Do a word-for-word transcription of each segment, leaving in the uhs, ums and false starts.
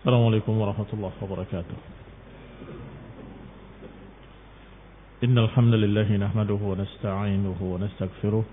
Assalamualaikum warahmatullahi wabarakatuh. Innal hamdalillah nahmaduhu wa nasta'inuhu wa nastaghfiruh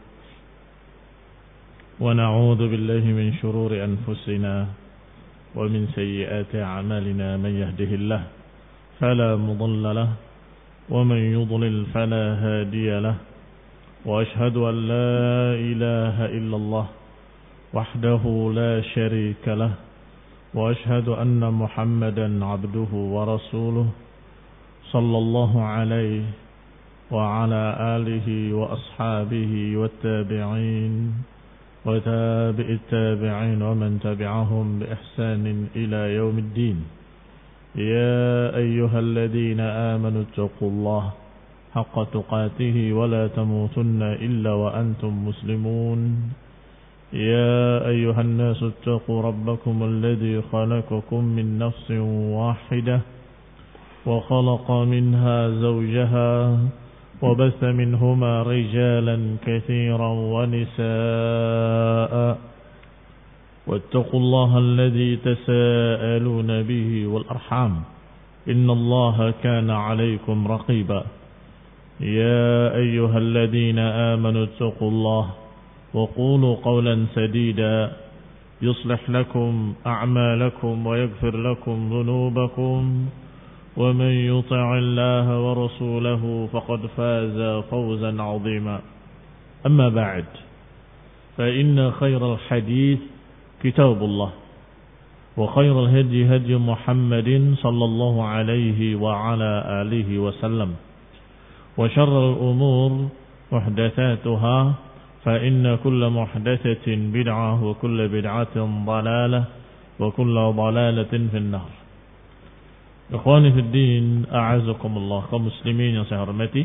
wa na'udzu billahi min shururi anfusina wa min sayyiati a'malina man yahdihillah fala mudilla lahu wa man yudlil fala hadiya lahu wa ashhadu an la ilaha illallah wahdahu la sharika lahu وأشهد أن محمدا عبده ورسوله صلى الله عليه وعلى آله وأصحابه والتابعين وتابع التابعين ومن تبعهم بإحسان إلى يوم الدين يا أيها الذين آمنوا اتقوا الله حق تقاته ولا تموتن إلا وأنتم مسلمون يا أيها الناس اتقوا ربكم الذي خلقكم من نفس واحدة وخلق منها زوجها وبث منهما رجالا كثيرا ونساء واتقوا الله الذي تساءلون به والأرحام إن الله كان عليكم رقيبا يا أيها الذين آمنوا اتقوا الله وقولوا قولا سديدا يصلح لكم أعمالكم ويغفر لكم ذنوبكم ومن يطع الله ورسوله فقد فاز فوزا عظيما أما بعد فإن خير الحديث كتاب الله وخير الهدي هدي محمد صلى الله عليه وعلى آله وسلم وشر الأمور محدثاتها فإن كل محدثة بدعة وكل بدعة ضلالة وكل ضلالة في النار. Ikhwani fi din, a'azakumullah, kaum muslimin yang saya hormati.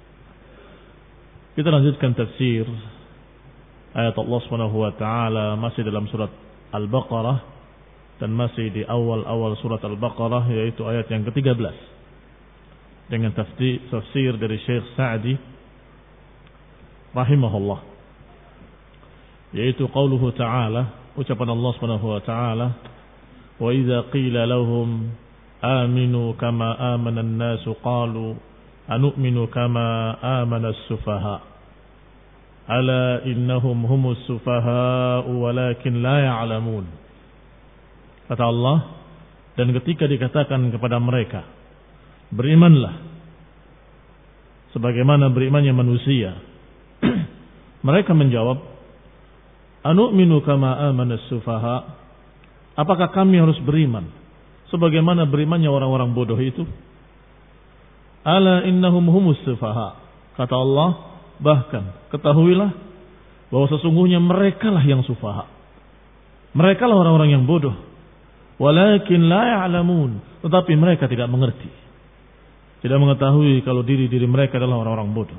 Kita lanjutkan tafsir ayat Allah Subhanahu wa taala masih dalam surat Al-Baqarah dan masih di awal-awal surat Al-Baqarah, yaitu ayat yang ketiga belas. Dengan tafsir, tafsir dari Syekh Sa'di rahimahullah, yaitu qauluhu ta'ala, ucapan Allah Subhanahu wa ta'ala, wa idza qila lahum aminu kama amana an-nasu qalu anu'minu kama amana as-sufaha ala innahum humus sufaha walakin la ya'lamun. Kata Allah, dan ketika dikatakan kepada mereka, berimanlah sebagaimana berimannya manusia, mereka menjawab, anu'minu kama amana as-sufaha, apakah kami harus beriman sebagaimana berimannya orang-orang bodoh itu? Ala innahum humus sufaha, kata Allah, bahkan ketahuilah bahwa sesungguhnya merekalah yang sufaha, merekalah orang-orang yang bodoh. Walakin la ya'lamun, tetapi mereka tidak mengerti, tidak mengetahui kalau diri-diri mereka adalah orang-orang bodoh.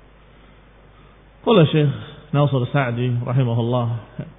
Qala Syekh Nasir Sa'di rahimahullah,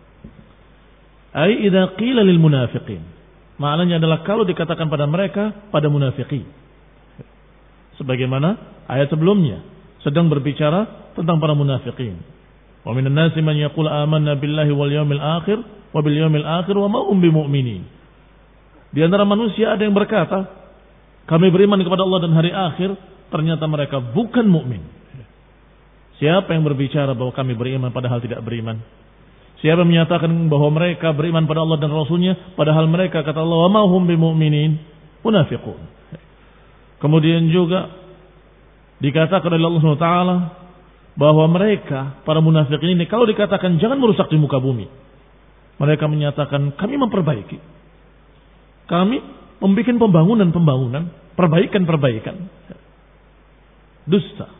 ai idza qila lil munafiqin, maknanya adalah kalau dikatakan pada mereka, pada munafiqin, sebagaimana ayat sebelumnya sedang berbicara tentang para munafiqin. Wa minan nasi man yaqulu amanna billahi wal yawmil akhir wa bil yawmil akhir wa ma hum bimu'minin. Di antara manusia ada yang berkata, kami beriman kepada Allah dan hari akhir, ternyata mereka bukan mukmin. Siapa yang berbicara bahwa kami beriman padahal tidak beriman? Siapa yang menyatakan bahwa mereka beriman pada Allah dan Rasulnya padahal mereka, kata Allah, wa ma hum bimu'minin, munafiqun. Kemudian juga dikatakan oleh Allah Subhanahu wa taala bahwa mereka, para munafiqin ini, kalau dikatakan jangan merusak di muka bumi, mereka menyatakan kami memperbaiki, kami membuat pembangunan-pembangunan, perbaikan-perbaikan. Dusta,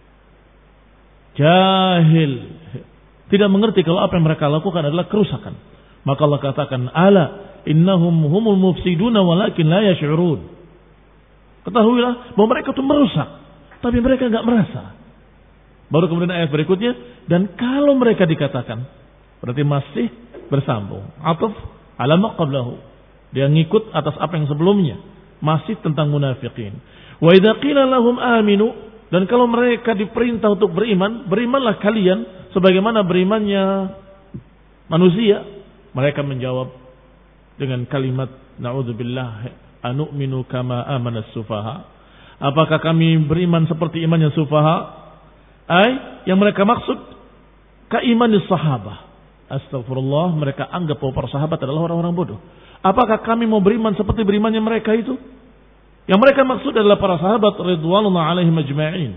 jahil, tidak mengerti kalau apa yang mereka lakukan adalah kerusakan. Maka Allah katakan, ala innahum humul mufsiduna walakin la yash'urun. Ketahuilah bahwa mereka itu merusak, tapi mereka enggak merasa. Baru kemudian ayat berikutnya, dan kalau mereka dikatakan, berarti masih bersambung. Ataf ala ma qablahu, dia ngikut atas apa yang sebelumnya, masih tentang munafiqin. Wa idza qila lahum aminu, dan kalau mereka diperintah untuk beriman, berimanlah kalian sebagaimana berimannya manusia, mereka menjawab dengan kalimat Na'udzubillah, anu'minu kama amana sufaha. Apakah kami beriman seperti imannya sufaha? Ay, yang mereka maksud keimanis sahabah. Astagfirullah, mereka anggap bahwa para sahabat adalah orang-orang bodoh. Apakah kami mau beriman seperti berimannya mereka itu? Yang mereka maksud adalah para sahabat ridwanullah alaihim ajma'in.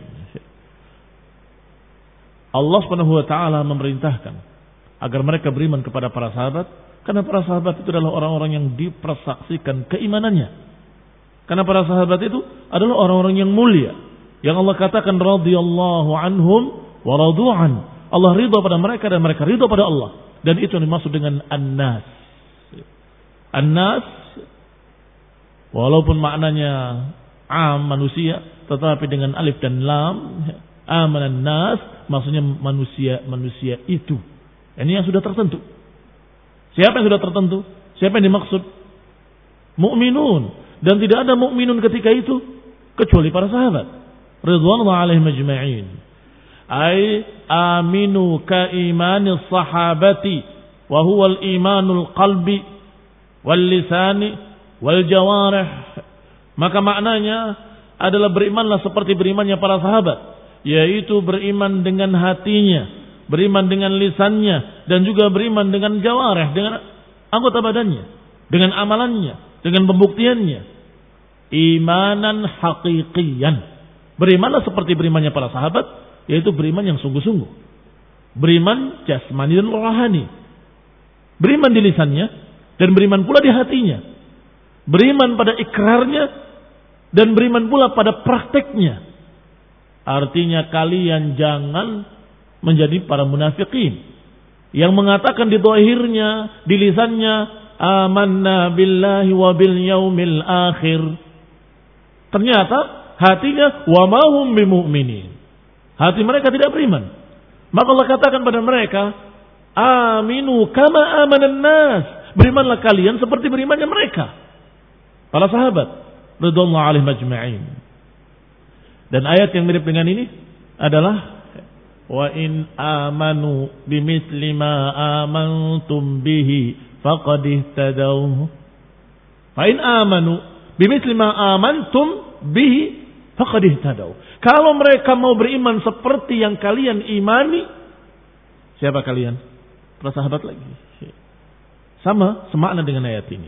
Allah Subhanahu wa taala memerintahkan agar mereka beriman kepada para sahabat, karena para sahabat itu adalah orang-orang yang dipersaksikan keimanannya. Karena para sahabat itu adalah orang-orang yang mulia, yang Allah katakan radhiyallahu anhum wa radu'an. Allah ridha pada mereka dan mereka ridha pada Allah. Dan itu yang dimaksud dengan an-nas. An-nas walaupun maknanya am manusia, tetapi dengan alif dan lam, amanan nas maksudnya manusia-manusia itu. Ini yang sudah tertentu. Siapa yang sudah tertentu? Siapa yang dimaksud? Mukminun. Dan tidak ada mukminun ketika itu kecuali para sahabat. Ridwanullah alaihim ajma'in. Ay aminu ka imanis sahabati wa huwa al-imanul qalbi wal lisani wal jawarih. Maka maknanya adalah berimanlah seperti berimannya para sahabat, yaitu beriman dengan hatinya, beriman dengan lisannya, dan juga beriman dengan jawarih, dengan anggota badannya, dengan amalannya, dengan pembuktiannya. Imanan haqiqiyan. Berimanlah seperti berimannya para sahabat, yaitu beriman yang sungguh-sungguh. Beriman jasmani dan rohani. Beriman di lisannya dan beriman pula di hatinya. Beriman pada ikrarnya dan beriman pula pada prakteknya. Artinya kalian jangan menjadi para munafikin yang mengatakan di zahirnya, di lisannya, amanna billahi wa bil yaumil akhir. Ternyata hatinya wa ma hum bimu'minin. Hati mereka tidak beriman. Maka Allah katakan pada mereka, aminu kama amanan nas. Berimanlah kalian seperti berimannya mereka, para sahabat radhiyallahu alaihim ajma'in. Dan ayat yang mirip dengan ini adalah wa in amanu bimithli ma amantum bihi faqad ihtadaw. Fa in amanu bimithli ma amantum bihi faqad ihtadaw. Kalau mereka mau beriman seperti yang kalian imani, siapa kalian? Para sahabat lagi. Sama, semakna dengan ayat ini.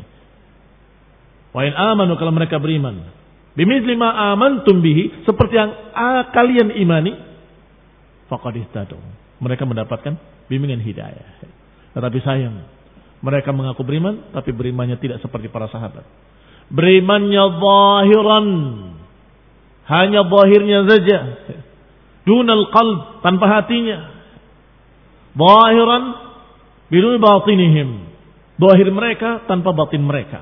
Wa in amanu, kalau mereka beriman, bimithli ma amantum bihi, seperti yang ah, kalian imani, faqad ihtadaw. Mereka mendapatkan bimbingan hidayah. Tetapi sayang, mereka mengaku beriman, tapi berimannya tidak seperti para sahabat. Berimannya zahiran, hanya zahirnya saja, dunal qalb, tanpa hatinya. Zahiran bidun batinihim, zahir mereka tanpa batin mereka.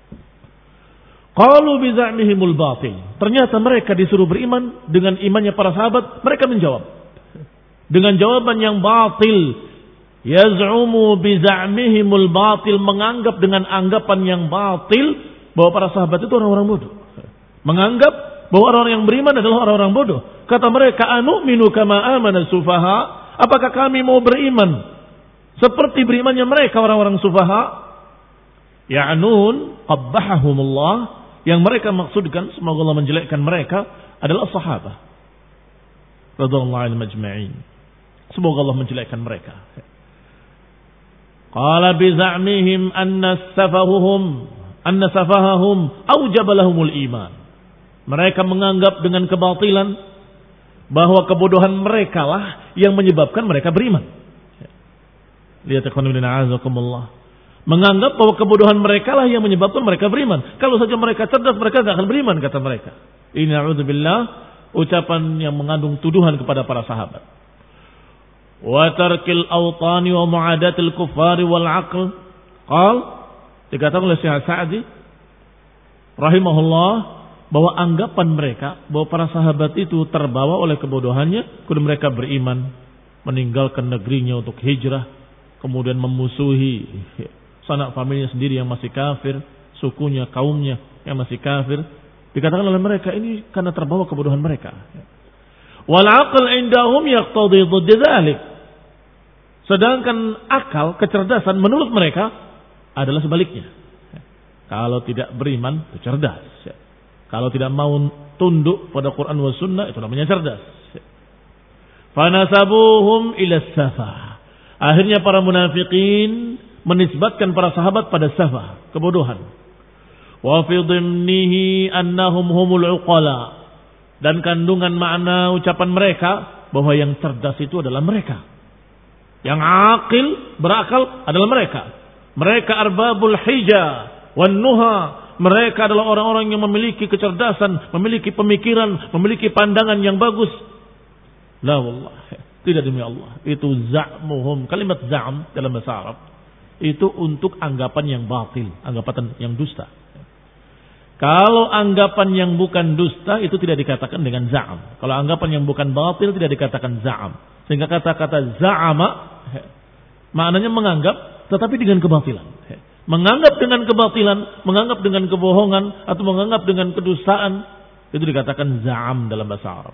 Qalu bi za'mihimul batil. Ternyata mereka disuruh beriman dengan imannya para sahabat, mereka menjawab dengan jawaban yang batil. Yaz'umu bi za'mihimul batil, menganggap dengan anggapan yang batil bahwa para sahabat itu orang-orang bodoh. Menganggap bahwa orang yang beriman adalah orang-orang bodoh. Kata mereka, anu'minu kama amana sufaha. Apakah kami mau beriman seperti berimannya mereka orang-orang sufaha? Ya'nun qabbahahumullah, yang mereka maksudkan, semoga Allah menjelekkan mereka, adalah sahabat radhiyallahu anhum ajma'in. Semoga Allah menjelekkan mereka. Qala bi za'mihim anna safahuhum anna safahahum aujaba lahumul iman. Mereka menganggap dengan kebatilan bahwa kebodohan mereka lah yang menyebabkan mereka beriman. Lihat ikhwan fillah azakumullah. Menganggap bahwa kebodohan mereka lah yang menyebabkan mereka beriman. Kalau saja mereka cerdas, mereka tidak akan beriman, kata mereka. Ini na'udzubillah, ucapan yang mengandung tuduhan kepada para sahabat. Wa tarkil awtani wa mu'adatil kuffari wal aql. Qal, dikatakan oleh Syekh Sa'di rahimahullah, bahwa anggapan mereka bahwa para sahabat itu terbawa oleh kebodohannya, kemudian mereka beriman, meninggalkan negerinya untuk hijrah, kemudian memusuhi sanak familinya sendiri yang masih kafir, sukunya, kaumnya yang masih kafir. Dikatakan oleh mereka ini karena terbawa kebodohan mereka. Wal aql indahum yaqtadi dhidd dzalik. Sedangkan akal, kecerdasan menurut mereka adalah sebaliknya. Kalau tidak beriman, itu cerdas. Kalau tidak mau tunduk pada Quran wa sunnah, itu namanya cerdas. Fanasabuhum ila safah. Akhirnya para munafikin menisbatkan para sahabat pada safah, kebodohan. Wa fi dhimnihi annahum humul uqala. Dan kandungan makna ucapan mereka bahwa yang cerdas itu adalah mereka. Yang akil, berakal adalah mereka. Mereka arbabul hija wan nuha. Mereka adalah orang-orang yang memiliki kecerdasan, memiliki pemikiran, memiliki pandangan yang bagus. La wallah, tidak demi Allah. Itu za'muhum. Kalimat za'am dalam bahasa Arab itu untuk anggapan yang batil, anggapan yang dusta. Kalau anggapan yang bukan dusta itu tidak dikatakan dengan za'am. Kalau anggapan yang bukan batil tidak dikatakan za'am. Sehingga kata-kata za'ama maknanya menganggap tetapi dengan kebatilan. Menganggap dengan kebatilan, menganggap dengan kebohongan atau menganggap dengan kedustaan itu dikatakan za'am dalam bahasa Arab.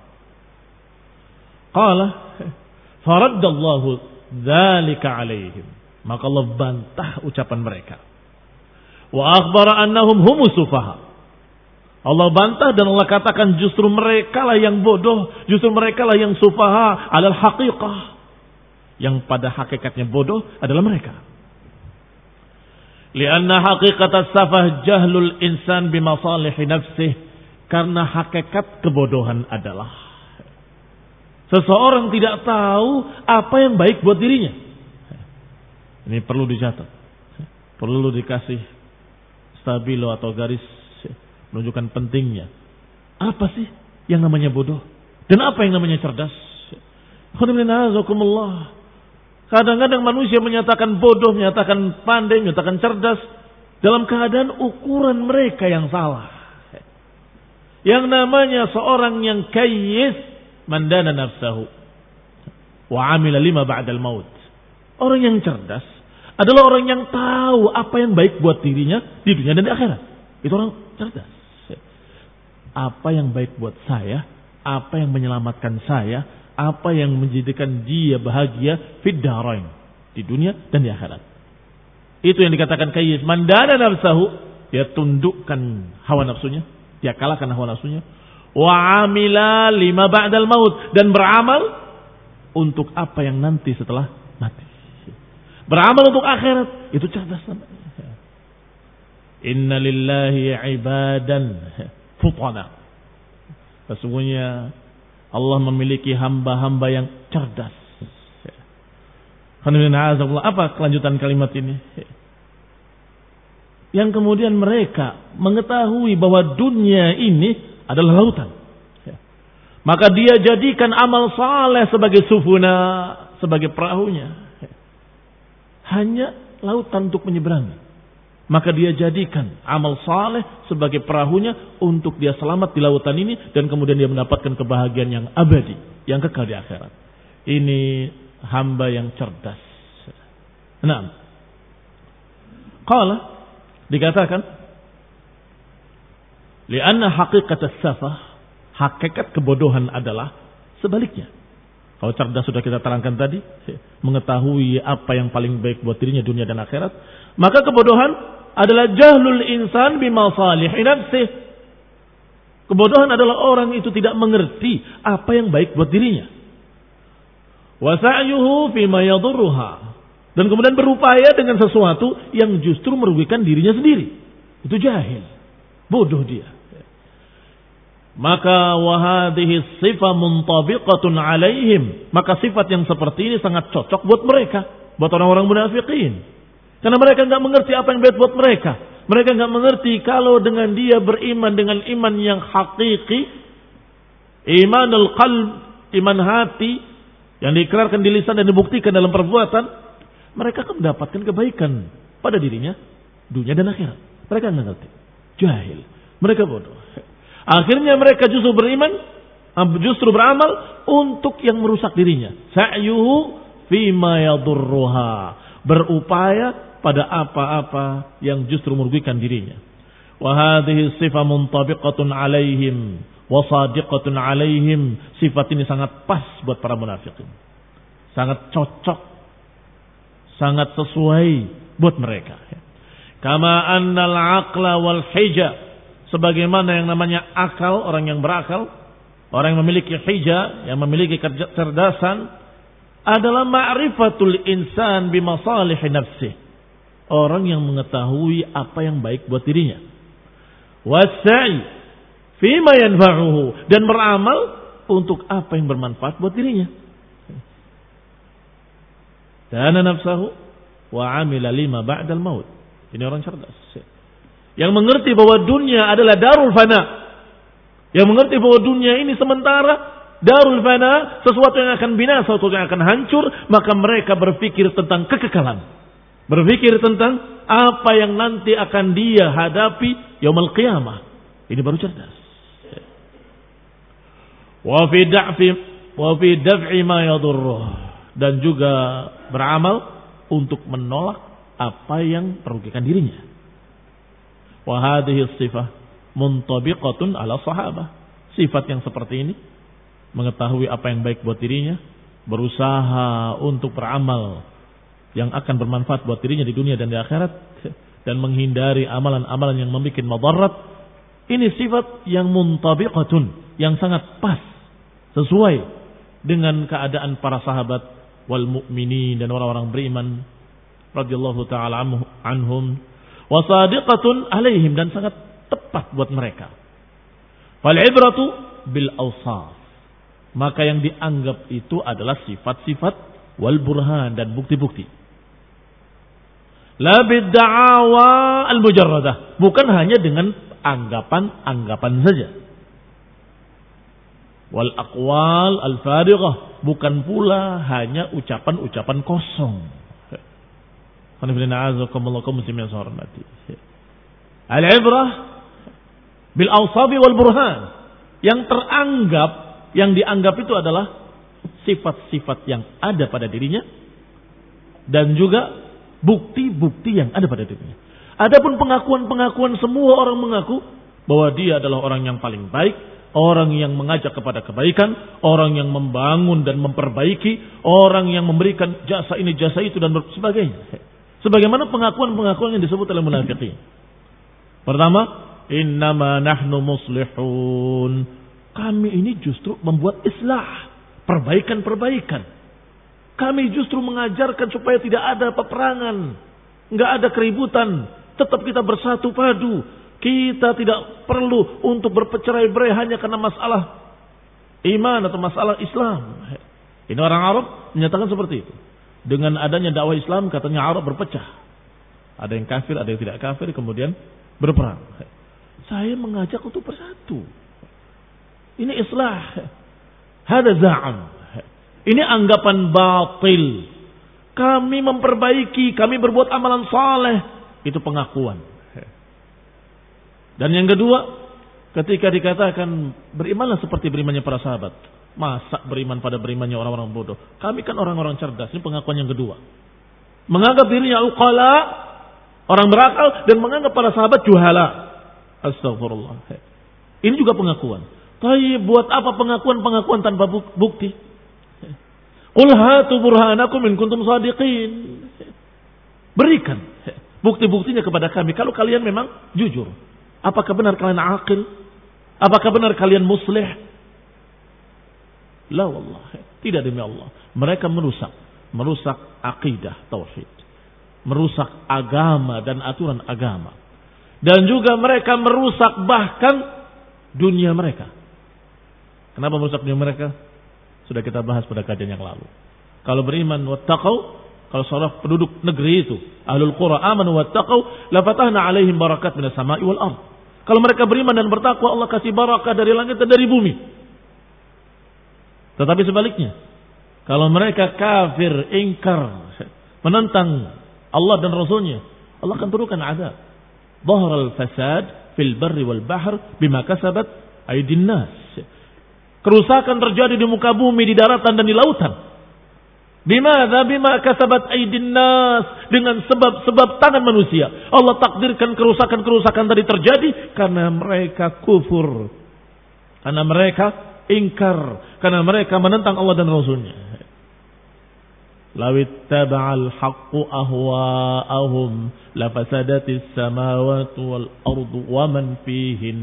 Qala faraddallahu dzalika alaihim. Maka Allah bantah ucapan mereka. Wa akhbara annahum humus sufaha. Allah bantah dan Allah katakan justru mereka lah yang bodoh, justru mereka lah yang sufaha alal haqiqah. Yang pada hakikatnya bodoh adalah mereka. Lianna haqiqat as-safah jahlul insan bimasalihi nafsih. Karena hakikat kebodohan adalah seseorang tidak tahu apa yang baik buat dirinya. Ini perlu dicatat. Perlu dikasih stabilo atau garis menunjukkan pentingnya. Apa sih yang namanya bodoh? Dan apa yang namanya cerdas? Kadang-kadang manusia menyatakan bodoh, menyatakan pandai, menyatakan cerdas dalam keadaan ukuran mereka yang salah. Yang namanya seorang yang kayyis mandana nafsahu wa amila lima ba'dal maut. Orang yang cerdas adalah orang yang tahu apa yang baik buat dirinya di dunia dan di akhirat. Itu orang cerdas. Apa yang baik buat saya, apa yang menyelamatkan saya, apa yang menjadikan dia bahagia fid darain, di dunia dan di akhirat. Itu yang dikatakan kayyis. Mandana nafsahu, dia tundukkan hawa nafsunya, dia kalahkan hawa nafsunya. Wa amila lima ba'dal maut, dan beramal untuk apa yang nanti setelah mati. Beramal untuk akhirat, itu cerdas namanya. Inna lillahi ibadan futana. Sesungguhnya Allah memiliki hamba-hamba yang cerdas. Apa kelanjutan kalimat ini? Yang kemudian mereka mengetahui bahwa dunia ini adalah lautan. Maka dia jadikan amal saleh sebagai sufuna, sebagai perahunya. Hanya lautan untuk menyeberangi. Maka dia jadikan amal saleh sebagai perahunya untuk dia selamat di lautan ini dan kemudian dia mendapatkan kebahagiaan yang abadi, yang kekal di akhirat. Ini hamba yang cerdas. Nah, qala dikatakan, lianna haqiqat as-safah, hakikat kebodohan adalah sebaliknya. Kalau cerdas sudah kita terangkan tadi, mengetahui apa yang paling baik buat dirinya dunia dan akhirat, maka kebodohan adalah jahlul insan bimasalihi nafsih. Kebodohan adalah orang itu tidak mengerti apa yang baik buat dirinya. Wa sa'yuhu fima yadurruha, dan kemudian berupaya dengan sesuatu yang justru merugikan dirinya sendiri. Itu jahil, bodoh dia. Maka wahadihi sifat muntabiqatun alaihim. Maka sifat yang seperti ini sangat cocok buat mereka, buat orang-orang munafikin. Karena mereka enggak mengerti apa yang baik buat mereka. Mereka enggak mengerti kalau dengan dia beriman dengan iman yang hakiki, imanul qalb, iman hati yang diikrarkan di lisan dan dibuktikan dalam perbuatan, mereka akan mendapatkan kebaikan pada dirinya dunia dan akhirat. Mereka enggak ngerti. Jahil. Mereka bodoh. Akhirnya mereka justru beriman, justru beramal untuk yang merusak dirinya. Sa'yuhu fima yadurruha, berupaya pada apa-apa yang justru merugikan dirinya. Wa hadhihi sifah muntabiqatun alaihim wa sadiqatun alaihim. Sifat ini sangat pas buat para munafikin. Sangat cocok, sangat sesuai buat mereka. Kama annal aqla wal hija, sebagaimana yang namanya akal, orang yang berakal, orang yang memiliki hija, yang memiliki kecerdasan, adalah ma'rifatul insan bimasalih nafsih. Orang yang mengetahui apa yang baik buat dirinya. Wassa'i fima yanfa'uhu, dan beramal untuk apa yang bermanfaat buat dirinya. Dana nafsahu wa amila lima ba'dal maut. Ini orang cerdas. Yang mengerti bahwa dunia adalah darul fana. Yang mengerti bahwa dunia ini sementara, darul fana, sesuatu yang akan binasa, sesuatu yang akan hancur, maka mereka berpikir tentang kekekalan. Berpikir tentang apa yang nanti akan dia hadapi yaumul qiyamah. Ini baru cerdas. Wa fi da'fi wa fi daf'i ma yadurruh, dan juga beramal untuk menolak apa yang merugikan dirinya. Wa hadhihi sifah muntabiqatun ala sahabah. Sifat yang seperti ini, mengetahui apa yang baik buat dirinya, berusaha untuk beramal yang akan bermanfaat buat dirinya di dunia dan di akhirat, dan menghindari amalan-amalan yang membuat madarat. Ini sifat yang muntabiqatun, yang sangat pas, sesuai dengan keadaan para sahabat wal mu'minin, dan orang-orang beriman radhiyallahu taala anhum, wa sadiqatun alaihim, dan sangat tepat buat mereka. Fal ibratu bil awsaf, maka yang dianggap itu adalah sifat-sifat wal burhan, dan bukti-bukti. La bidda'awa al mujarradah, bukan hanya dengan anggapan-anggapan saja. Wal aqwal al farighah, bukan pula hanya ucapan-ucapan kosong. Al-ibrah bil awsabi wal burhan, yang teranggap, yang dianggap itu adalah sifat-sifat yang ada pada dirinya, dan juga bukti-bukti yang ada pada dirinya. Adapun pengakuan-pengakuan, semua orang mengaku bahwa dia adalah orang yang paling baik, orang yang mengajak kepada kebaikan, orang yang membangun dan memperbaiki, orang yang memberikan jasa ini, jasa itu, dan sebagainya. Sebagaimana pengakuan-pengakuan yang disebut oleh munafiqin. Pertama, innama nahnu muslihun. Kami ini justru membuat islah, perbaikan-perbaikan. Kami justru mengajarkan supaya tidak ada peperangan, nggak ada keributan, tetap kita bersatu padu. Kita tidak perlu untuk bercerai-berai hanya karena masalah iman atau masalah Islam. Ini orang Arab menyatakan seperti itu. Dengan adanya dakwah Islam, katanya Arab berpecah. Ada yang kafir, ada yang tidak kafir, kemudian berperang. Saya mengajak untuk bersatu. Ini islah. Hada za'am. Ini anggapan batil. Kami memperbaiki, kami berbuat amalan saleh. Itu pengakuan. Dan yang kedua, ketika dikatakan berimanlah seperti berimannya para sahabat. Masa beriman pada berimannya orang-orang bodoh? Kami kan orang-orang cerdas. Ini pengakuan yang kedua. Menganggap dirinya uqala, orang berakal, dan menganggap para sahabat juhala. Astagfirullah. Ini juga pengakuan. Tapi buat apa pengakuan-pengakuan tanpa bukti? Qul hatu burhanakum in kuntum shadiqin. Berikan bukti-buktinya kepada kami kalau kalian memang jujur. Apakah benar kalian aqil? Apakah benar kalian muslih? La wallah, tidak demi Allah. Mereka merusak, merusak akidah tauhid, merusak agama dan aturan agama. Dan juga mereka merusak bahkan dunia mereka. Kenapa merusak dunia mereka? Sudah kita bahas pada kajian yang lalu. Kalau beriman wattaqau, kalau seorang penduduk negeri itu, ahlul qura amanu wattaqau, la fatahna alaihim barakat minas sama'i wal ardh. Kalau mereka beriman dan bertakwa, Allah kasih barakah dari langit dan dari bumi. Tetapi sebaliknya, kalau mereka kafir, ingkar, menentang Allah dan Rasulnya, Allah akan turunkan azab. Dhahral fasad fil barri wal bahr bima kasabat aydin nas. Kerusakan terjadi di muka bumi, di daratan dan di lautan. Bimadza bima kasabat aydin nas, dengan sebab-sebab tangan manusia. Allah takdirkan kerusakan-kerusakan tadi terjadi karena mereka kufur, karena mereka ingkar, karena mereka menentang Allah dan Rasulnya. law ittaba'al haqqu ahwa'ahum lafasadatis samawati wal ardu wa man fihin.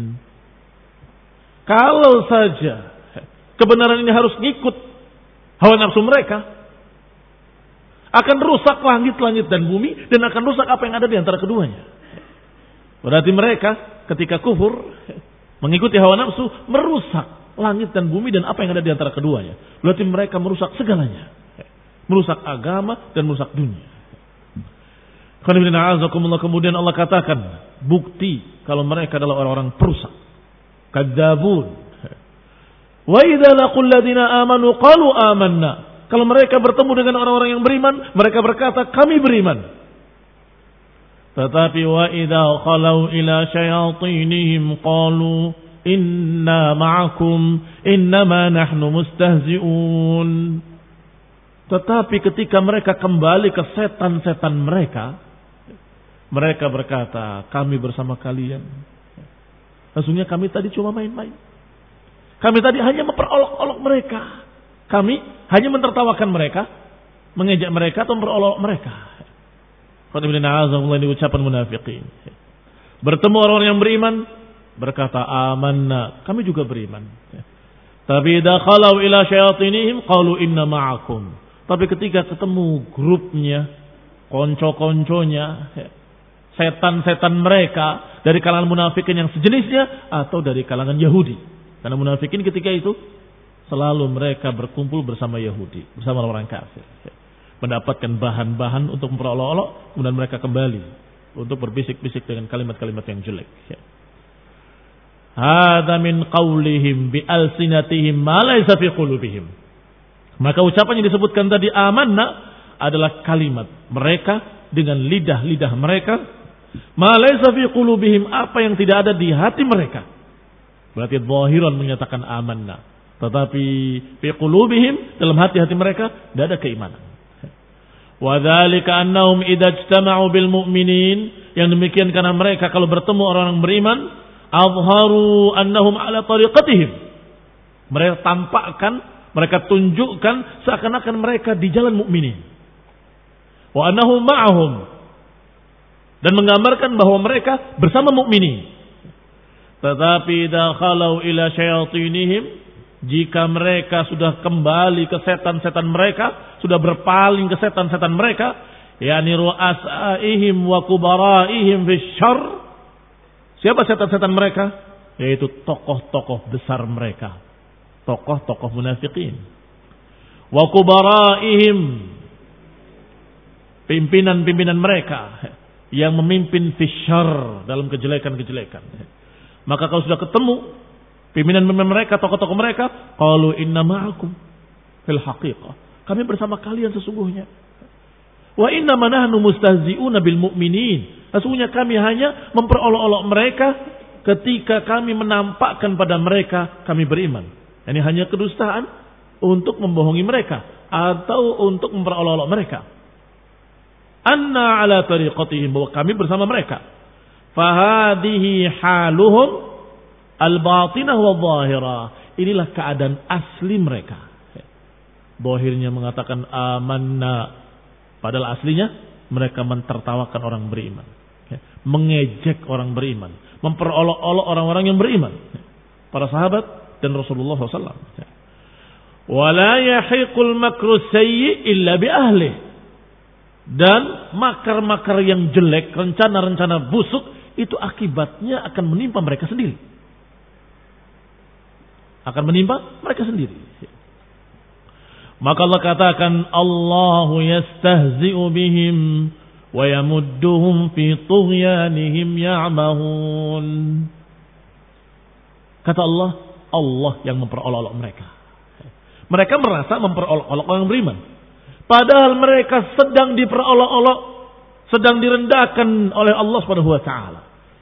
Kalau saja kebenaran ini harus ngikut hawa nafsu mereka, akan rusak langit-langit dan bumi, dan akan rusak apa yang ada di antara keduanya. Berarti mereka ketika kufur mengikuti hawa nafsu, merusak langit dan bumi dan apa yang ada di antara keduanya. Berarti mereka merusak segalanya, merusak agama dan merusak dunia. Kemudian Allah katakan bukti kalau mereka adalah orang-orang perusak, kadzabun. Wa idza laqul ladina amanu qalu amanna. Kalau mereka bertemu dengan orang-orang yang beriman, mereka berkata kami beriman. Tetapi wa idza khalau ila syayatinihim qalu inna ma'akum innama nahnu mustahzi'un. Tetapi ketika mereka kembali ke setan-setan mereka, mereka berkata kami bersama kalian. Sesungguhnya kami tadi cuma main-main. Kami tadi hanya memperolok-olok mereka. Kami hanya mentertawakan mereka, mengejek mereka atau memperolok mereka. Ini ucapan munafiqin. Bertemu orang yang beriman, berkata amanna, kami juga beriman. Tapi idza khalau ila syayatinihim qalu inna ma'akum. Tapi ketika ketemu grupnya, konco-konconya, setan-setan mereka dari kalangan munafikin yang sejenisnya atau dari kalangan Yahudi. Karena munafikin ketika itu selalu mereka berkumpul bersama Yahudi, bersama orang kafir, mendapatkan bahan-bahan untuk memperolok-olok, kemudian mereka kembali untuk berbisik-bisik dengan kalimat-kalimat yang jelek. Hadza min qaulihim bi alsinatihim ma laysa fi qulubihim. Maka ucapan yang disebutkan tadi amanna adalah kalimat mereka dengan lidah-lidah mereka, ma laysa fi qulubihim, apa yang tidak ada di hati mereka. Berarti zahiran menyatakan amanna, tetapi fi qulubihim, dalam hati-hati mereka tidak ada keimanan. Wa dzalika annahum idza ijtama'u bil mu'minin, yang demikian karena mereka kalau bertemu orang-orang beriman, azharu annahum ala tariqatihim, mereka tampakkan, mereka tunjukkan seakan-akan mereka di jalan mukminin. Wa annahum ma'ahum, dan menggambarkan bahwa mereka bersama mukminin. Tetapi idza khalau ila syayatinihim, jika mereka sudah kembali ke setan-setan mereka, sudah berpaling ke setan-setan mereka, yakni ru'asaihim wa kubaraihim fisyarr. Siapa setan-setan mereka? Yaitu tokoh-tokoh besar mereka, tokoh-tokoh munafikin. Wa kubaraihim, pimpinan-pimpinan mereka yang memimpin fisyarr, dalam kejelekan-kejelekan. Maka kalau sudah ketemu pimpinan-pimpinan mereka, tokoh-tokoh mereka, qalu inna ma'akum fil haqiqah, kami bersama kalian sesungguhnya. Wa inna ma nahnu mustahzi'una bil mu'minin, sesungguhnya kami hanya memperolok-olok mereka ketika kami menampakkan pada mereka kami beriman. Ini hanya kedustaan untuk membohongi mereka atau untuk memperolok-olok mereka. Anna ala tariqatihim, bahwa kami bersama mereka. Fahadihi haluhum al-batinah wa zahirah. Inilah keadaan asli mereka. Zahirnya mengatakan amanna, padahal aslinya mereka mentertawakan orang beriman, mengejek orang beriman, memperolok-olok orang-orang yang beriman, para sahabat dan Rasulullah shallallahu alaihi wasallam. Wala yahiqul makru sayyi illa bi ahli. Dan makar-makar yang jelek, rencana-rencana busuk, itu akibatnya akan menimpa mereka sendiri. Akan menimpa mereka sendiri. Maka Allah katakan, Allahu yastahzi'u bihim wa yamudduhum fi tughyanihim ya'mahun. Kata Allah, Allah yang memperolok-olok mereka. Mereka merasa memperolok-olok orang beriman, padahal mereka sedang diperolok-olok, sedang direndahkan oleh Allah Subhanahu wa taala.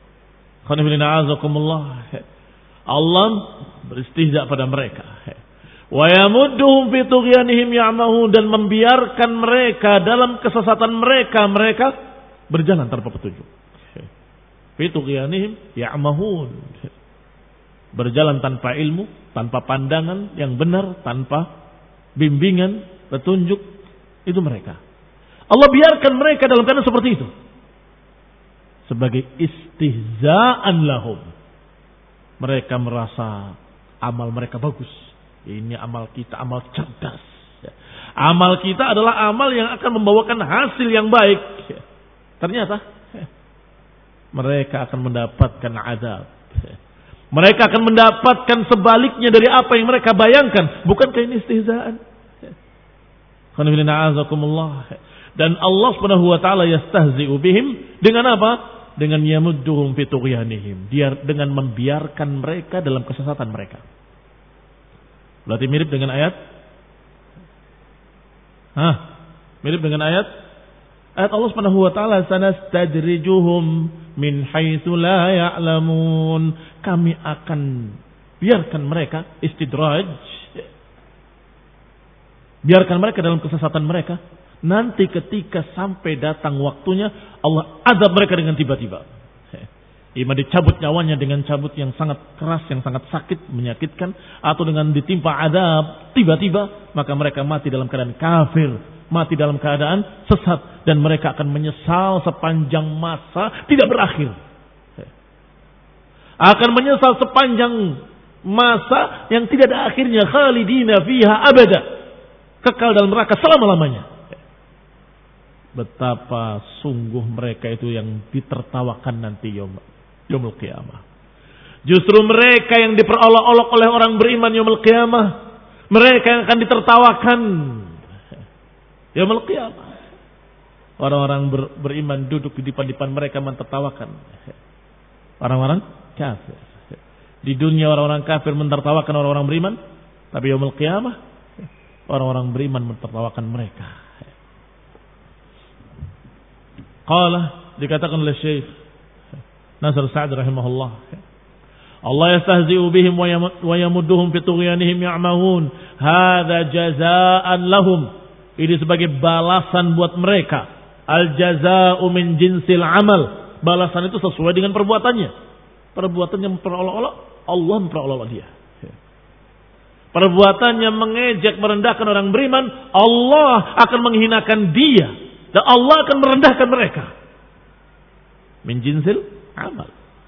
Allah beristihza pada mereka. Wa yamudduhum fi tughyanihim ya'mahun, dan membiarkan mereka dalam kesesatan mereka, mereka berjalan tanpa petunjuk. Fi tughyanihim ya'mahun, berjalan tanpa ilmu, tanpa pandangan yang benar, tanpa bimbingan, petunjuk. Itu mereka. Allah biarkan mereka dalam keadaan seperti itu. Sebagai istihza'an lahum. Mereka merasa amal mereka bagus. Ini amal kita, amal cerdas. Amal kita adalah amal yang akan membawakan hasil yang baik. Ternyata mereka akan mendapatkan azab. Mereka akan mendapatkan sebaliknya dari apa yang mereka bayangkan. Bukankah ini istihzaan? Dan Allah Subhanahu wa taala yastahzi'u bihim dengan apa? Dengan yamudduhum fi tughyanihim. Dia dengan membiarkan mereka dalam kesesatan mereka. Berarti mirip dengan ayat? Hah? Mirip dengan ayat? Ayat Allah Subhanahu wa taala, sanastadrijuhum min haitsu la ya'lamun. Kami akan biarkan mereka istidraj. Biarkan mereka dalam kesesatan mereka. Nanti ketika sampai datang waktunya, Allah azab mereka dengan tiba-tiba. Ima dicabut nyawanya dengan cabut yang sangat keras, yang sangat sakit, menyakitkan. Atau dengan ditimpa azab tiba-tiba, maka mereka mati dalam keadaan kafir. Mati dalam keadaan sesat. Dan mereka akan menyesal sepanjang masa tidak berakhir. Akan menyesal sepanjang masa yang tidak ada akhirnya. Khalidina fiha abada. Kekal dalam neraka selama-lamanya. Betapa sungguh mereka itu yang ditertawakan nanti yaumul qiyamah. Justru mereka yang diperolok-olok oleh orang beriman yaumul qiyamah. Mereka yang akan ditertawakan yaumul qiyamah. Orang-orang ber, beriman duduk di depan-depan mereka mentertawakan orang-orang kafir. Di dunia orang-orang kafir mentertawakan orang-orang beriman, tapi yaumul qiyamah orang-orang beriman mentertawakan mereka. Qala, dikatakan oleh Syekh Nasr Sa'd rahimahullah, Allah yastahzi'u bihim wa yamudduhum fi tughyanihim ya'mahun. Hadza jazaa'an lahum. Ini sebagai balasan buat mereka. Al jazaa'u min jinsil amal. Balasan itu sesuai dengan perbuatannya. Perbuatannya memperolok-olok, Allah memperolok dia. Perbuatannya mengejek, merendahkan orang beriman, Allah akan menghinakan dia. Dan Allah akan merendahkan mereka. Min jinsil amal.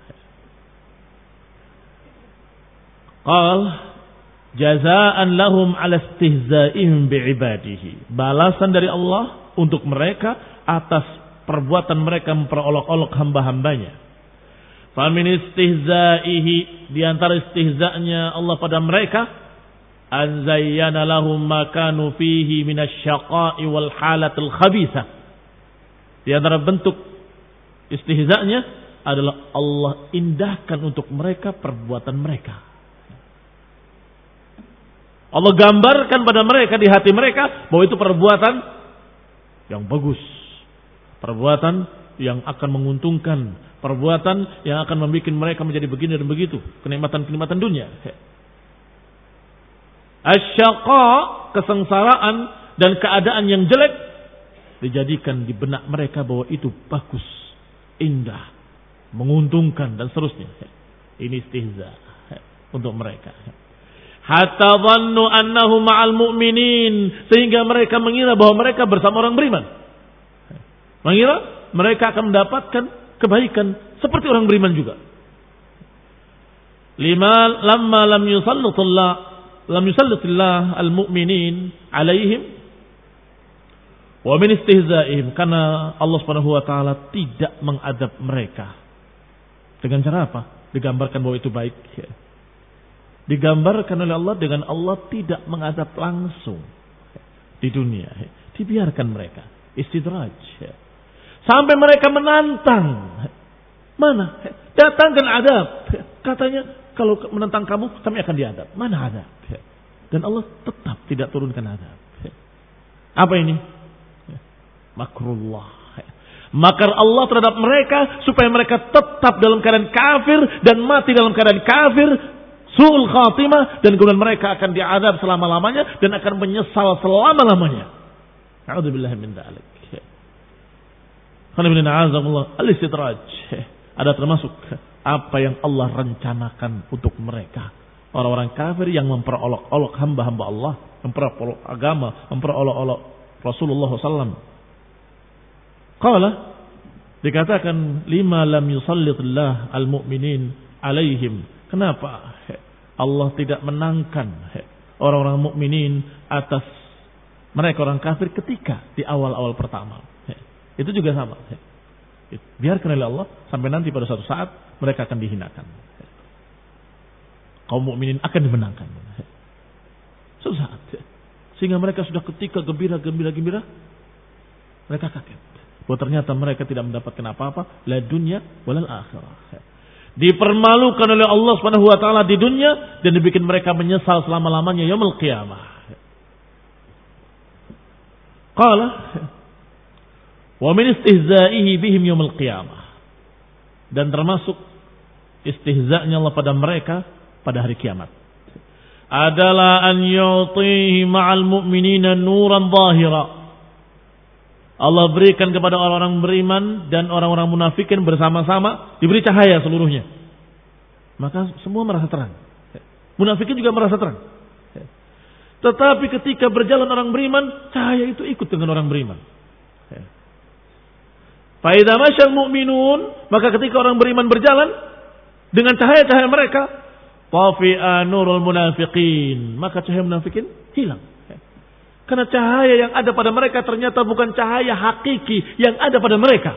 Qal jazaan lahum ala istihza'ihim bi'ibadihi. Balasan dari Allah untuk mereka atas perbuatan mereka memperolok-olok hamba-hambanya. Famin istihza'ihi, di antara istihza'nya Allah pada mereka, an zayyana lahum ma kanu fihi minasyaqa'i wal halatil khabithah. Di antara bentuk istihza'nya adalah Allah indahkan untuk mereka perbuatan mereka. Allah gambarkan pada mereka di hati mereka bahwa itu perbuatan yang bagus, perbuatan yang akan menguntungkan, perbuatan yang akan membuat mereka menjadi begini dan begitu, kenikmatan-kenikmatan dunia. Asyaqa, kesengsaraan dan keadaan yang jelek dijadikan di benak mereka bahwa itu bagus, indah, menguntungkan dan seterusnya. Ini istihza untuk mereka. Hatta dhannu annahu ma'al mu'minin, sehingga mereka mengira bahwa mereka bersama orang beriman. Mengira mereka akan mendapatkan kebaikan seperti orang beriman juga. Lima lamma lam yusallitullah lam yusallitillah al-mu'minin alaihim wa min istihza'ihim, karena Allah Subhanahu wa taala tidak mengadab mereka. Dengan cara apa? Digambarkan bahwa itu baik. Digambarkan oleh Allah dengan Allah tidak mengadab langsung di dunia. Dibiarkan mereka istidraj. Sampai mereka menantang. Mana? Datangkan adab. Katanya kalau menentang kamu, kami akan diadab. Mana adab? Dan Allah tetap tidak turunkan adab. Apa ini? Makrullah. Makar Allah terhadap mereka supaya mereka tetap dalam keadaan kafir dan mati dalam keadaan kafir, su'ul khatimah, dan kemudian mereka akan diazab selama-lamanya dan akan menyesal selama-lamanya. A'udzubillahi min dzalik. Al-istidraj ada termasuk apa yang Allah rencanakan untuk mereka. Orang-orang kafir yang memperolok-olok hamba-hamba Allah, memperolok agama, memperolok-olok Rasulullah sallallahu alaihi wasallam. Qala, dikatakan lima lam yusallitullah al-mu'minin alaihim. Kenapa Allah tidak menangkan orang-orang mukminin atas mereka orang kafir ketika di awal-awal pertama? Itu juga sama. Biarkan oleh Allah sampai nanti pada suatu saat mereka akan dihinakan. Kaum mukminin akan dimenangkan. Suatu saat. Sehingga mereka sudah ketika gembira, gembira, gembira, mereka kaget. Bahwa ternyata mereka tidak mendapatkan apa-apa, la dunya walal akhirah. Dipermalukan oleh Allah Subhanahu wa taala di dunia dan dibikin mereka menyesal selama-lamanya yaumul qiyamah. Qala wa min istihza'ihi bihim yaumul qiyamah. Dan termasuk istihza'nya Allah pada mereka pada hari kiamat adalah an yu'tihi ma'al mu'minina nuran zahira. Allah berikan kepada orang-orang beriman dan orang-orang munafikin bersama-sama diberi cahaya seluruhnya. Maka semua merasa terang. Munafikin juga merasa terang. Tetapi ketika berjalan orang beriman, cahaya itu ikut dengan orang beriman. Fa idza masyal mu'minun, maka ketika orang beriman berjalan dengan cahaya-cahaya mereka, tafi'a nurul munafiqin, maka cahaya munafikin hilang. Karena cahaya yang ada pada mereka ternyata bukan cahaya hakiki yang ada pada mereka.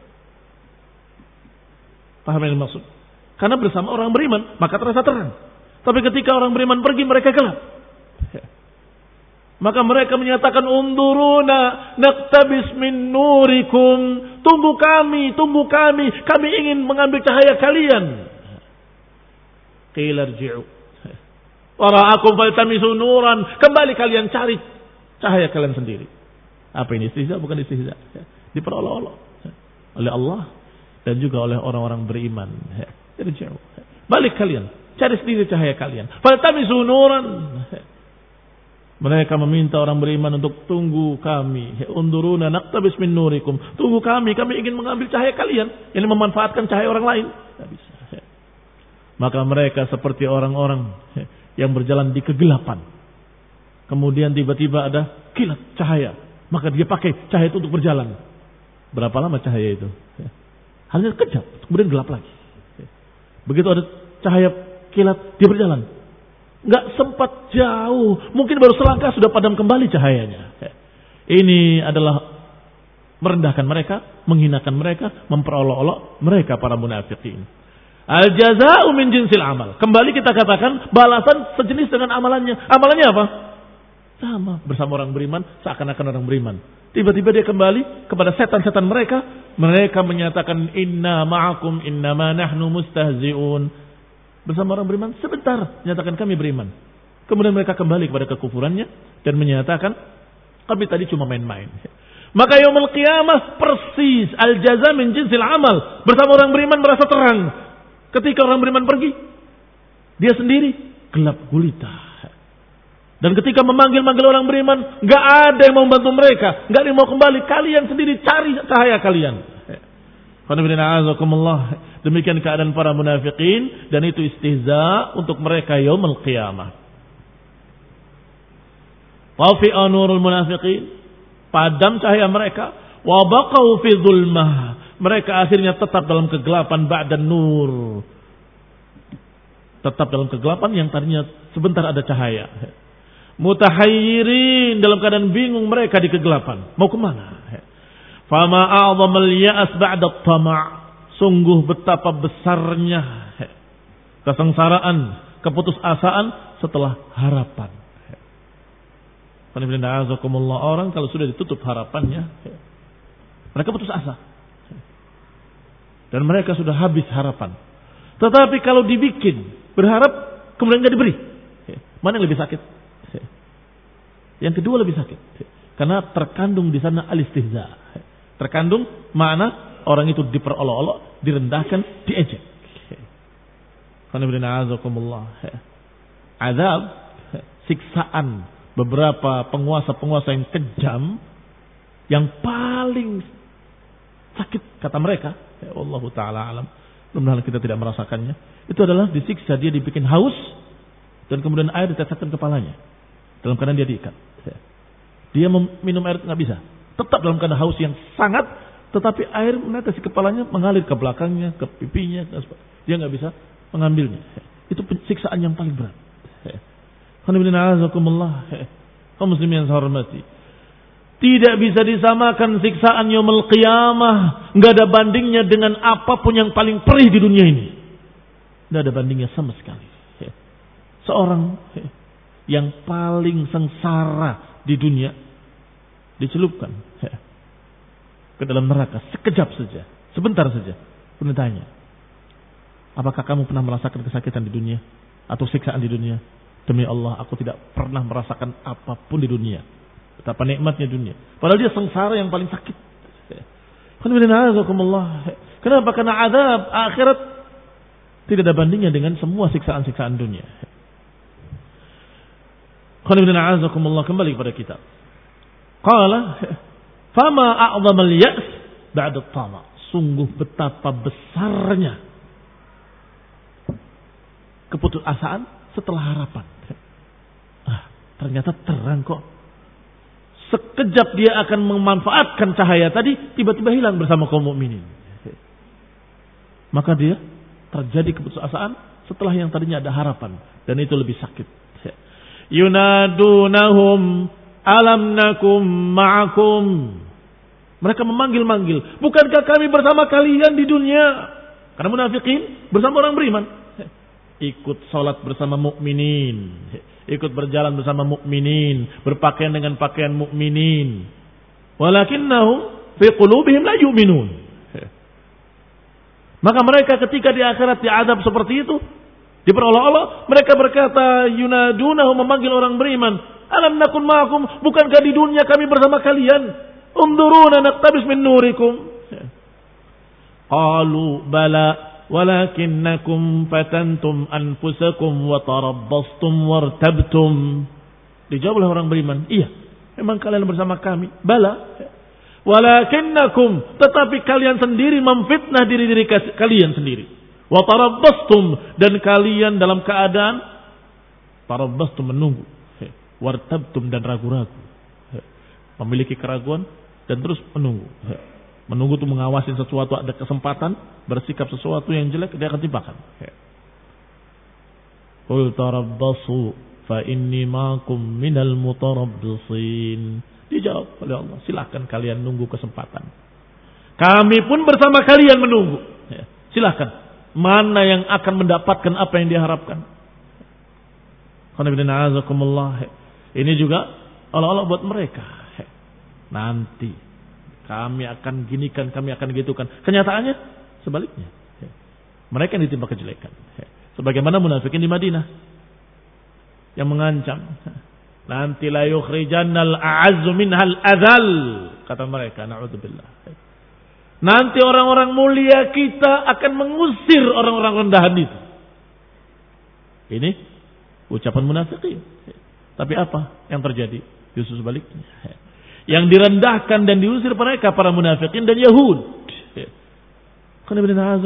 Paham yang dimaksud? Karena bersama orang beriman maka terasa terang. Tapi ketika orang beriman pergi mereka gelap. Maka mereka menyatakan unduruna naqtabis min nurikum, tunggu kami, tunggu kami, kami ingin mengambil cahaya kalian. Qila irji'u wara'akum faltamisu nuran, kembali kalian cari cahaya kalian sendiri. Apa ini istihza? Bukan istihza. Diperolok-olok oleh Allah dan juga oleh orang-orang beriman. Irji'u, balik kalian, cari sendiri cahaya kalian. Faltamisu nuran. Mereka meminta orang beriman untuk tunggu kami. Unduruna naqtabis min nurikum. Tunggu kami, kami ingin mengambil cahaya kalian. Ini memanfaatkan cahaya orang lain. Tidak bisa. Maka mereka seperti orang-orang yang berjalan di kegelapan. Kemudian tiba-tiba ada kilat cahaya. Maka dia pakai cahaya itu untuk berjalan. Berapa lama cahaya itu? Hanya kejap, kemudian gelap lagi. Begitu ada cahaya kilat, dia berjalan. Nggak sempat jauh, mungkin baru selangkah sudah padam kembali cahayanya. Ini adalah merendahkan mereka, menghinakan mereka, memperolok-olok mereka para munafikin. Al jazaa'u min jinsil amal. Kembali kita katakan balasan sejenis dengan amalannya. Amalannya apa? Sama bersama orang beriman, seakan-akan orang beriman. Tiba-tiba dia kembali kepada setan-setan mereka. Mereka menyatakan inna ma'akum innama nahnu mustahzi'un. Bersama orang beriman sebentar menyatakan kami beriman. Kemudian mereka kembali kepada kekufurannya dan menyatakan kami tadi cuma main-main. Maka yaumul qiyamah persis al jaza min jinsil amal. Bersama orang beriman merasa terang. Ketika orang beriman pergi, dia sendiri gelap gulita. Dan ketika memanggil-manggil orang beriman, nggak ada yang mau membantu mereka, nggak ada yang mau kembali. Kalian sendiri cari cahaya kalian. Demikian keadaan para munafikin dan itu istihza untuk mereka yaumul qiyamah. Wafi'a nurul munafiqin, padam cahaya mereka, wa baqau fi dhulmah, mereka akhirnya tetap dalam kegelapan ba'dan nur. Tetap dalam kegelapan yang tadinya sebentar ada cahaya. Mutahayyirin, dalam keadaan bingung mereka di kegelapan. Mau kemana? Fama a'zamal ya'as ba'da tama'. Sungguh betapa besarnya kesengsaraan, keputusasaan setelah harapan. Orang kalau sudah ditutup harapannya, mereka putus asa. Dan mereka sudah habis harapan. Tetapi kalau dibikin berharap kemudian tidak diberi, mana yang lebih sakit? Yang kedua lebih sakit. Karena terkandung di sana al-istihza. Terkandung makna orang itu diperolok-olok, direndahkan, diejek. Azab, siksaan beberapa penguasa-penguasa yang kejam, yang paling sakit kata mereka, ya Allah Ta'ala alam, mudah-mudahan kita tidak merasakannya, itu adalah disiksa, dia dibikin haus, dan kemudian air ditetapkan kepalanya, dalam keadaan dia diikat. Dia minum air nggak bisa. Tetap dalam keadaan haus yang sangat, tetapi air menetes di kepalanya mengalir ke belakangnya, ke pipinya. Dia nggak bisa mengambilnya. Itu siksaan yang paling berat. Kaum muslimin yang saya hormati. Tidak bisa disamakan siksaan yaumul qiyamah. Nggak ada bandingnya dengan apapun yang paling perih di dunia ini. Nggak ada bandingnya sama sekali. Seorang yang paling sengsara di dunia dicelupkan ke dalam neraka sekejap saja, sebentar saja. Kemudian tanya, apakah kamu pernah merasakan kesakitan di dunia atau siksaan di dunia? Demi Allah, aku tidak pernah merasakan apapun di dunia. Betapa nikmatnya dunia. Padahal dia sengsara yang paling sakit. Kenapa? Karena azab akhirat tidak ada bandingnya dengan semua siksaan-siksaan dunia. Kembali kepada kita. Qala fama a'zamal ya's ba'da tama. Sungguh betapa besarnya keputusasaan setelah harapan. Ah, ternyata terang kok. Sekejap dia akan memanfaatkan cahaya tadi, tiba-tiba hilang bersama kaum mukminin. Maka dia terjadi keputusasaan setelah yang tadinya ada harapan, dan itu lebih sakit. Yunadunahum alam nakum ma'akum. Mereka memanggil-manggil, bukankah kami bersama kalian di dunia? Karena munafikin bersama orang beriman. Ikut salat bersama mukminin, ikut berjalan bersama mukminin, berpakaian dengan pakaian mukminin. Walakinnahum fi qulubihim la yu'minun. Maka mereka ketika di akhirat diazab seperti itu, diperolok-olok, mereka berkata, yunadunahum, memanggil orang beriman, alam nakun ma'akum, bukankah di dunia kami bersama kalian? Unduruna naqtabis min nurikum. Qalu bala walakinnakum fatantum anfusakum wa tarabbastum wartabtum. Dijawab oleh orang beriman, iya, memang kalian bersama kami. Bala, walakinnakum, tetapi kalian sendiri memfitnah diri-diri kalian sendiri. Wa tarabbastum, dan kalian dalam keadaan tarabbastum, menunggu. Wartabtum, dan ragu-ragu, memiliki keraguan dan terus menunggu. Menunggu itu mengawasi sesuatu, ada kesempatan bersikap sesuatu yang jelek, dia akan timpakan. Qul tarabbasu fa inni ma'akum minal mutarabbisin. Dijawab oleh Allah, silakan kalian nunggu kesempatan. Kami pun bersama kalian menunggu. Silakan. Mana yang akan mendapatkan apa yang diharapkan? Ini juga Allah-Allah buat mereka. Nanti kami akan ginikan, kami akan gitukan. Kenyataannya sebaliknya. Mereka yang ditimpa kejelekan. Sebagaimana munafikin di Madinah yang mengancam, nanti la yukhrijannal a'azzu minhal adzal, kata mereka, na'udzubillah. Nanti orang-orang mulia kita akan mengusir orang-orang rendahan itu. Ini ucapan munafikin. Tapi apa yang terjadi? Justru sebaliknya. Yang direndahkan dan diusir mereka para munafikin dan Yahud. Qul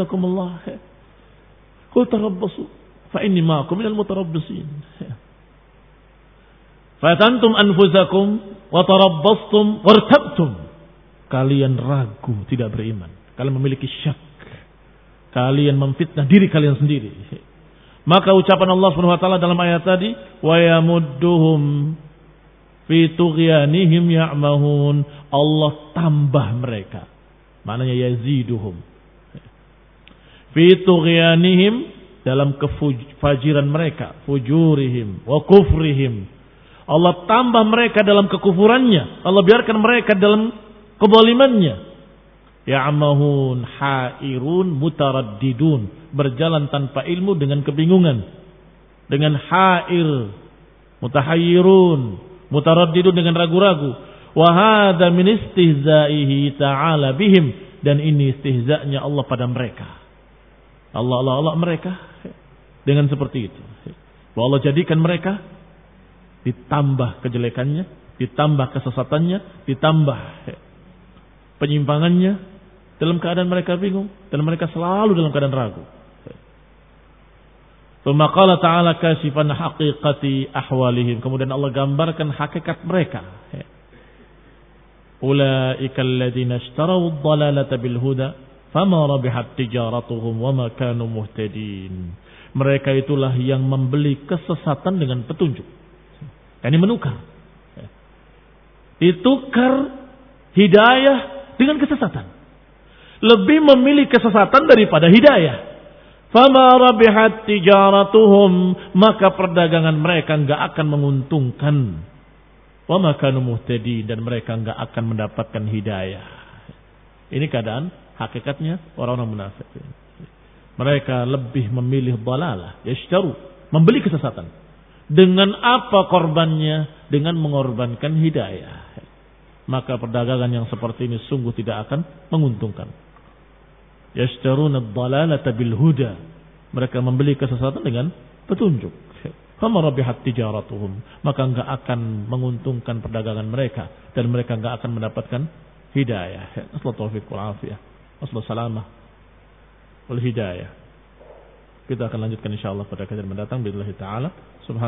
tarabbasu fa inni ma'akum minal mutarabbisin. Fatantum anfusakum wa tarabbastum wartabtum. Kalian ragu, tidak beriman. Kalian memiliki syak. Kalian memfitnah diri kalian sendiri. Maka ucapan Allah Subhanahu wa taala dalam ayat tadi, wa yamudduhum fi tughyanihim ya'mahun. Allah tambah mereka. Maknanya yaziduhum. Fi tughyanihim, dalam kefajiran mereka, fujurihim wa kufrihim. Allah tambah mereka dalam kekufurannya. Allah biarkan mereka dalam kezalimannya. Ya'mahun, hairun, mutaraddidun, berjalan tanpa ilmu dengan kebingungan. Dengan hair, mutahayyirun, mutaraddidun, dengan ragu-ragu. Wa hadza min istihzaihi ta'ala bihim, dan ini istihza'nya Allah pada mereka. Allah Allah Allah mereka dengan seperti itu. Bahwa Allah jadikan mereka ditambah kejelekannya, ditambah kesesatannya, ditambah penyimpangannya, dalam keadaan mereka bingung, dan mereka selalu dalam keadaan ragu. Tsumma qala ta'ala kasifan haqiqati ahwalihim. Kemudian Allah gambarkan hakikat mereka. Ulaika alladziina ishtaraw ad-dhalalata bil huda fama rabihat tijaratuhum wama kanu muhtadin. Mereka itulah yang membeli kesesatan dengan petunjuk. Ini menukar. Ditukar hidayah dengan kesesatan. Lebih memilih kesesatan daripada hidayah. Fama rabihat tijaratuhum, maka perdagangan mereka enggak akan menguntungkan. Wa ma kanu muhtadin, dan mereka enggak akan mendapatkan hidayah. Ini keadaan hakikatnya orang-orang munafik. Mereka lebih memilih dhalalah, yashtaru, membeli kesesatan. Dengan apa korbannya? Dengan mengorbankan hidayah. Maka perdagangan yang seperti ini sungguh tidak akan menguntungkan. Yashtaruna ad-dhalalata bil huda. Mereka membeli kesesatan dengan petunjuk. Fama rabihat tijaratuhum, maka enggak akan menguntungkan perdagangan mereka dan mereka enggak akan mendapatkan hidayah. Nasallahu taufiq wal afiyah. Nasallahu salamah wal hidayah. Kita akan lanjutkan insyaallah pada kajian mendatang billahi taala. Subhan